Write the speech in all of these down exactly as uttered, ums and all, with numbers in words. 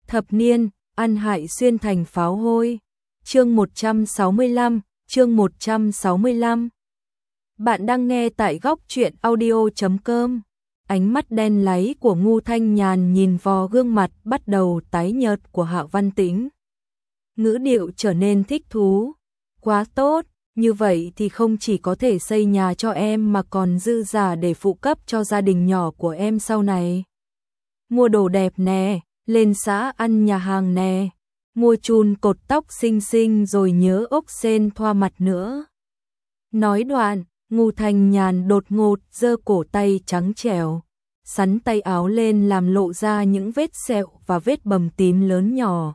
Thập niên, ăn hại xuyên thành pháo hôi. Chương một trăm sáu mươi lăm, chương một trăm sáu mươi lăm. Bạn đang nghe tại góc truyện audio chấm com. Ánh mắt đen láy của Ngô Thanh Nhàn nhìn vào gương mặt bắt đầu tái nhợt của Hạ Văn Tĩnh. Ngữ điệu trở nên thích thú. Quá tốt, như vậy thì không chỉ có thể xây nhà cho em mà còn dư giả để phụ cấp cho gia đình nhỏ của em sau này. Mua đồ đẹp nè, lên xã ăn nhà hàng nè, mua chùn cột tóc xinh xinh rồi nhớ ốc sên thoa mặt nữa. Nói đoạn, Ngô Thanh Nhàn đột ngột giơ cổ tay trắng trẻo, sắn tay áo lên làm lộ ra những vết sẹo và vết bầm tím lớn nhỏ.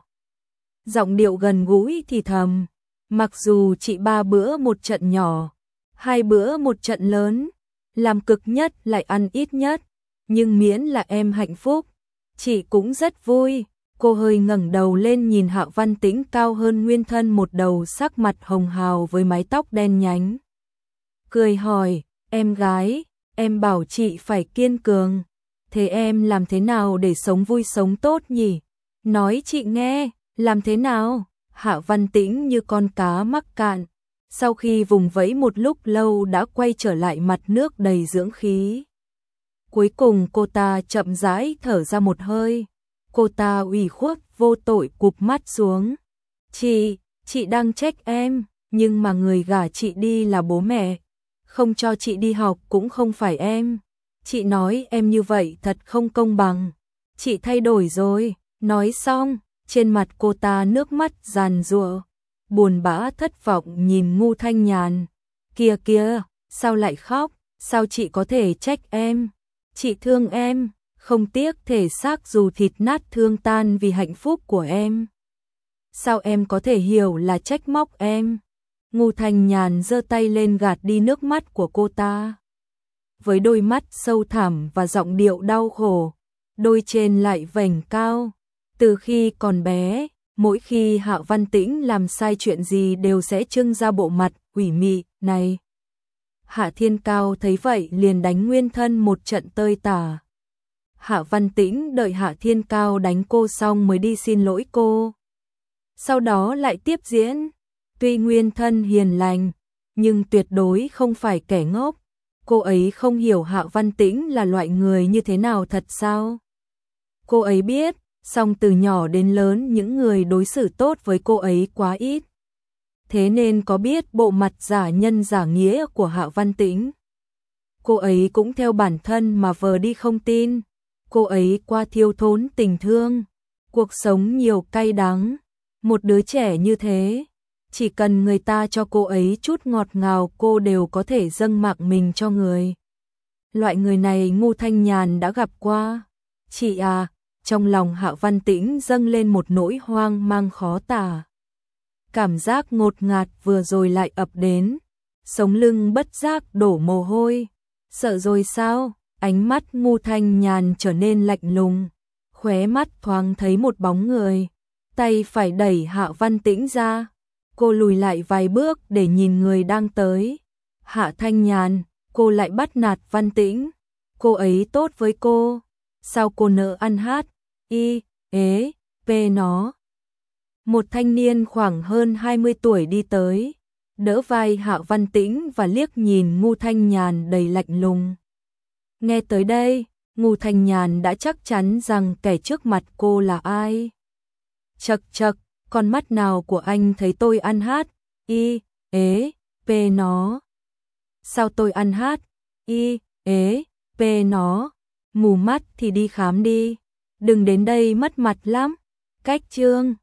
Giọng điệu gần gũi thì thầm, mặc dù chị ba bữa một trận nhỏ, hai bữa một trận lớn, làm cực nhất lại ăn ít nhất, nhưng miễn là em hạnh phúc, chị cũng rất vui. Cô hơi ngẩng đầu lên nhìn Hạ Văn Tĩnh cao hơn nguyên thân một đầu, sắc mặt hồng hào với mái tóc đen nhánh. Cười hỏi, em gái, em bảo chị phải kiên cường, thế em làm thế nào để sống vui sống tốt nhỉ? Nói chị nghe, làm thế nào? Hạ Văn Tĩnh như con cá mắc cạn, sau khi vùng vẫy một lúc lâu đã quay trở lại mặt nước đầy dưỡng khí. Cuối cùng cô ta chậm rãi thở ra một hơi, cô ta ủy khuất vô tội cụp mắt xuống. Chị, chị đang trách em, nhưng mà người gả chị đi là bố mẹ, không cho chị đi học cũng không phải em. Chị nói em như vậy thật không công bằng. Chị thay đổi rồi. Nói xong, trên mặt cô ta nước mắt giàn giụa, buồn bã thất vọng nhìn Ngô Thanh Nhàn. Kìa kìa, sao lại khóc? Sao chị có thể trách em? Chị thương em, không tiếc thể xác dù thịt nát thương tan vì hạnh phúc của em. Sao em có thể hiểu là trách móc em? Ngô Thanh Nhàn giơ tay lên gạt đi nước mắt của cô ta. Với đôi mắt sâu thẳm và giọng điệu đau khổ, đôi trên lại vành cao. Từ khi còn bé, mỗi khi Hạ Văn Tĩnh làm sai chuyện gì đều sẽ trưng ra bộ mặt quỷ mị này. Hạ Thiên Cao thấy vậy liền đánh nguyên thân một trận tơi tả. Hạ Văn Tĩnh đợi Hạ Thiên Cao đánh cô xong mới đi xin lỗi cô. Sau đó lại tiếp diễn. Tuy nguyên thân hiền lành, nhưng tuyệt đối không phải kẻ ngốc. Cô ấy không hiểu Hạ Văn Tĩnh là loại người như thế nào thật sao? Cô ấy biết, song từ nhỏ đến lớn những người đối xử tốt với cô ấy quá ít. Thế nên có biết bộ mặt giả nhân giả nghĩa của Hạ Văn Tĩnh. Cô ấy cũng theo bản thân mà vờ đi không tin. Cô ấy qua thiếu thốn tình thương, cuộc sống nhiều cay đắng. Một đứa trẻ như thế, chỉ cần người ta cho cô ấy chút ngọt ngào cô đều có thể dâng mạng mình cho người. Loại người này Ngô Thanh Nhàn đã gặp qua. Chị à, trong lòng Hạ Văn Tĩnh dâng lên một nỗi hoang mang khó tả. Cảm giác ngột ngạt vừa rồi lại ập đến, sống lưng bất giác đổ mồ hôi. Sợ rồi sao? Ánh mắt Ngô Thanh Nhàn trở nên lạnh lùng, khóe mắt thoáng thấy một bóng người, tay phải đẩy Hạ Văn Tĩnh ra. Cô lùi lại vài bước để nhìn người đang tới. Hạ Thanh Nhàn, cô lại bắt nạt Văn Tĩnh. Cô ấy tốt với cô, sao cô nỡ ăn hát, y, ế, pê nó. Một thanh niên khoảng hơn hai mươi tuổi đi tới, đỡ vai Hạ Văn Tĩnh và liếc nhìn Ngô Thanh Nhàn đầy lạnh lùng. Nghe tới đây, Ngô Thanh Nhàn đã chắc chắn rằng kẻ trước mặt cô là ai. Chậc chậc, con mắt nào của anh thấy tôi ăn hát, y, ế, pê nó. Sao tôi ăn hát, y, ế, pê nó. Mù mắt thì đi khám đi, đừng đến đây mất mặt lắm. Cách chương